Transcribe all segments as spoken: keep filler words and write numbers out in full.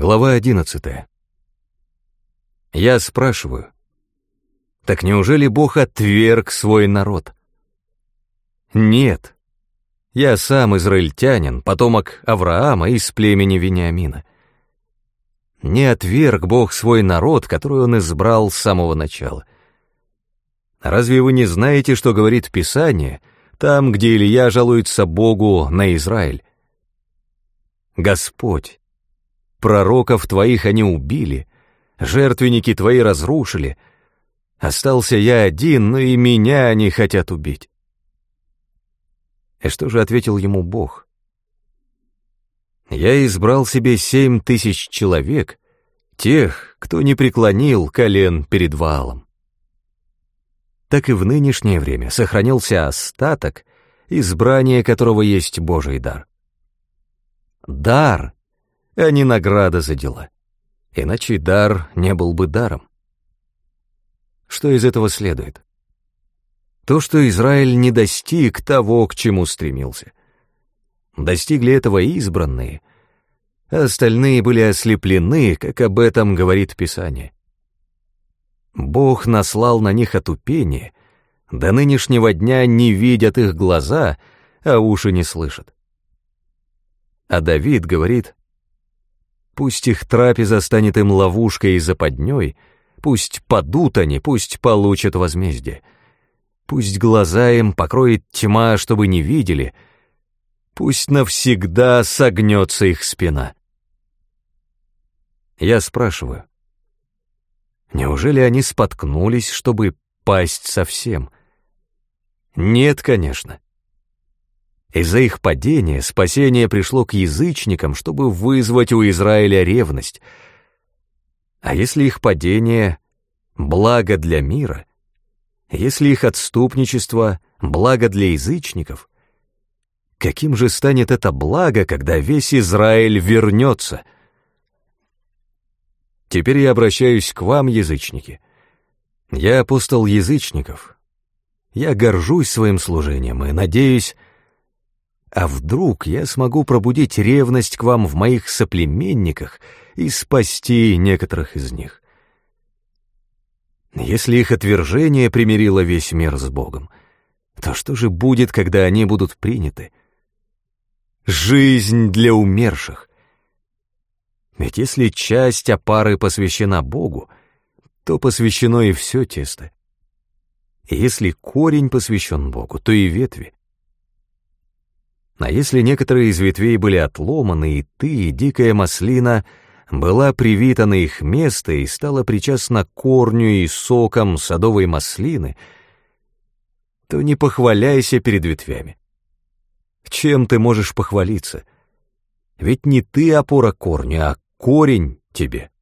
Глава одиннадцатая. Я спрашиваю, так неужели Бог отверг свой народ? Нет. Я сам израильтянин, потомок Авраама из племени Вениамина. Не отверг Бог свой народ, который Он избрал с самого начала. Разве вы не знаете, что говорит Писание, там, где Илья жалуется Богу на Израиль? Господь, пророков Твоих они убили, жертвенники Твои разрушили, остался я один, но и меня они хотят убить. И что же ответил ему Бог? Я избрал себе семь тысяч человек, тех, кто не преклонил колен перед Ваалом. Так и в нынешнее время сохранился остаток, избрание которого есть Божий дар. Дар, а не награда за дела. Иначе дар не был бы даром. Что из этого следует? То, что Израиль не достиг того, к чему стремился. Достигли этого избранные, а остальные были ослеплены, как об этом говорит Писание. Бог наслал на них отупение, до нынешнего дня не видят их глаза, а уши не слышат. А Давид говорит: пусть их трапеза станет им ловушкой и западней, пусть падут они, пусть получат возмездие. Пусть глаза им покроет тьма, чтобы не видели, пусть навсегда согнется их спина. Я спрашиваю, неужели они споткнулись, чтобы пасть совсем? Нет, конечно. Из-за их падения спасение пришло к язычникам, чтобы вызвать у Израиля ревность. А если их падение — благо для мира, если их отступничество — благо для язычников, каким же станет это благо, когда весь Израиль вернется? Теперь я обращаюсь к вам, язычники. Я апостол язычников. Я горжусь своим служением и надеюсь, а вдруг я смогу пробудить ревность к вам в моих соплеменниках и спасти некоторых из них. Если их отвержение примирило весь мир с Богом, то что же будет, когда они будут приняты? Жизнь для умерших. Ведь если часть опары посвящена Богу, то посвящено и все тесто. И если корень посвящен Богу, то и ветви. А если некоторые из ветвей были отломаны, и ты, и дикая маслина, была привита на их место и стала причастна корню и сокам садовой маслины, то не похваляйся перед ветвями. Чем ты можешь похвалиться? Ведь не ты опора корню, а корень тебе.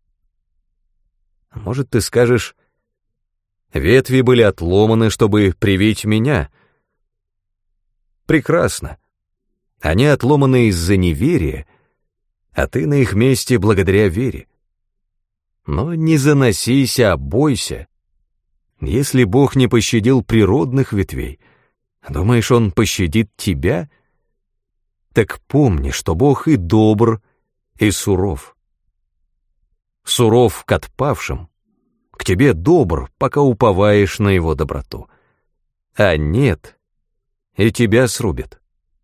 Может, ты скажешь: ветви были отломаны, чтобы привить меня. Прекрасно. Они отломаны из-за неверия, а ты на их месте благодаря вере. Но не заносись, а бойся. Если Бог не пощадил природных ветвей, думаешь, Он пощадит тебя? Так помни, что Бог и добр, и суров. Суров к отпавшим, к тебе добр, пока уповаешь на Его доброту. А нет, и тебя срубят.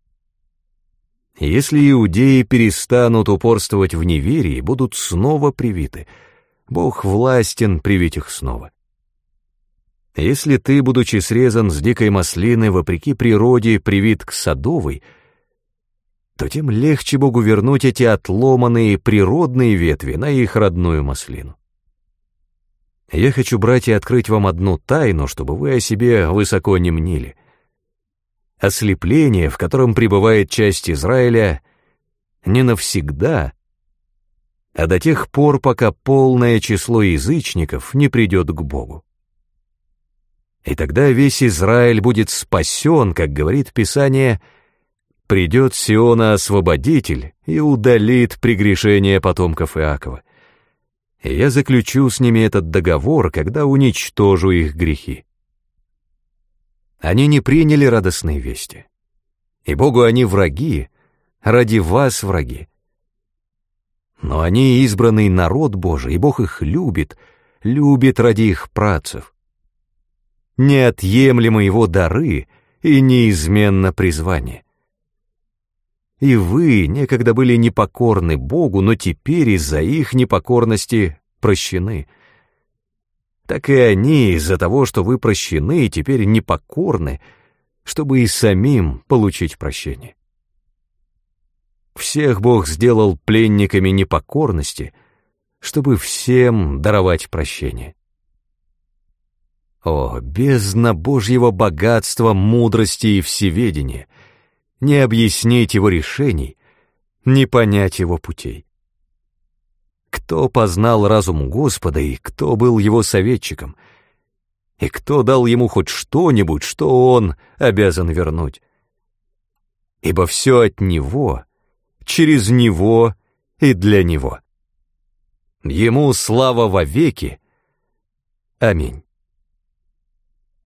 Если иудеи перестанут упорствовать в неверии, будут снова привиты, Бог властен привить их снова. Если ты, будучи срезан с дикой маслины, вопреки природе привит к садовой, то тем легче Богу вернуть эти отломанные природные ветви на их родную маслину. Я хочу, братья, открыть вам одну тайну, чтобы вы о себе высоко не мнили. Ослепление, в котором пребывает часть Израиля, не навсегда, а до тех пор, пока полное число язычников не придет к Богу. И тогда весь Израиль будет спасен, как говорит Писание: придет с Сиона освободитель и удалит прегрешения потомков Иакова. И я заключу с ними этот договор, когда уничтожу их грехи. Они не приняли радостные вести, и Богу они враги, ради вас враги. Но они избранный народ Божий, и Бог их любит, любит ради их працев. Неотъемлемы его дары и неизменно призвание. И вы некогда были непокорны Богу, но теперь из-за их непокорности прощены. Так и они из-за того, что вы прощены, теперь непокорны, чтобы и самим получить прощение. Всех Бог сделал пленниками непокорности, чтобы всем даровать прощение. О, бездна Божьего богатства, мудрости и всеведения! Не объяснить его решений, не понять его путей. Кто познал разум Господа и кто был его советчиком? И кто дал ему хоть что-нибудь, что он обязан вернуть? Ибо все от него, через него и для него. Ему слава вовеки. Аминь.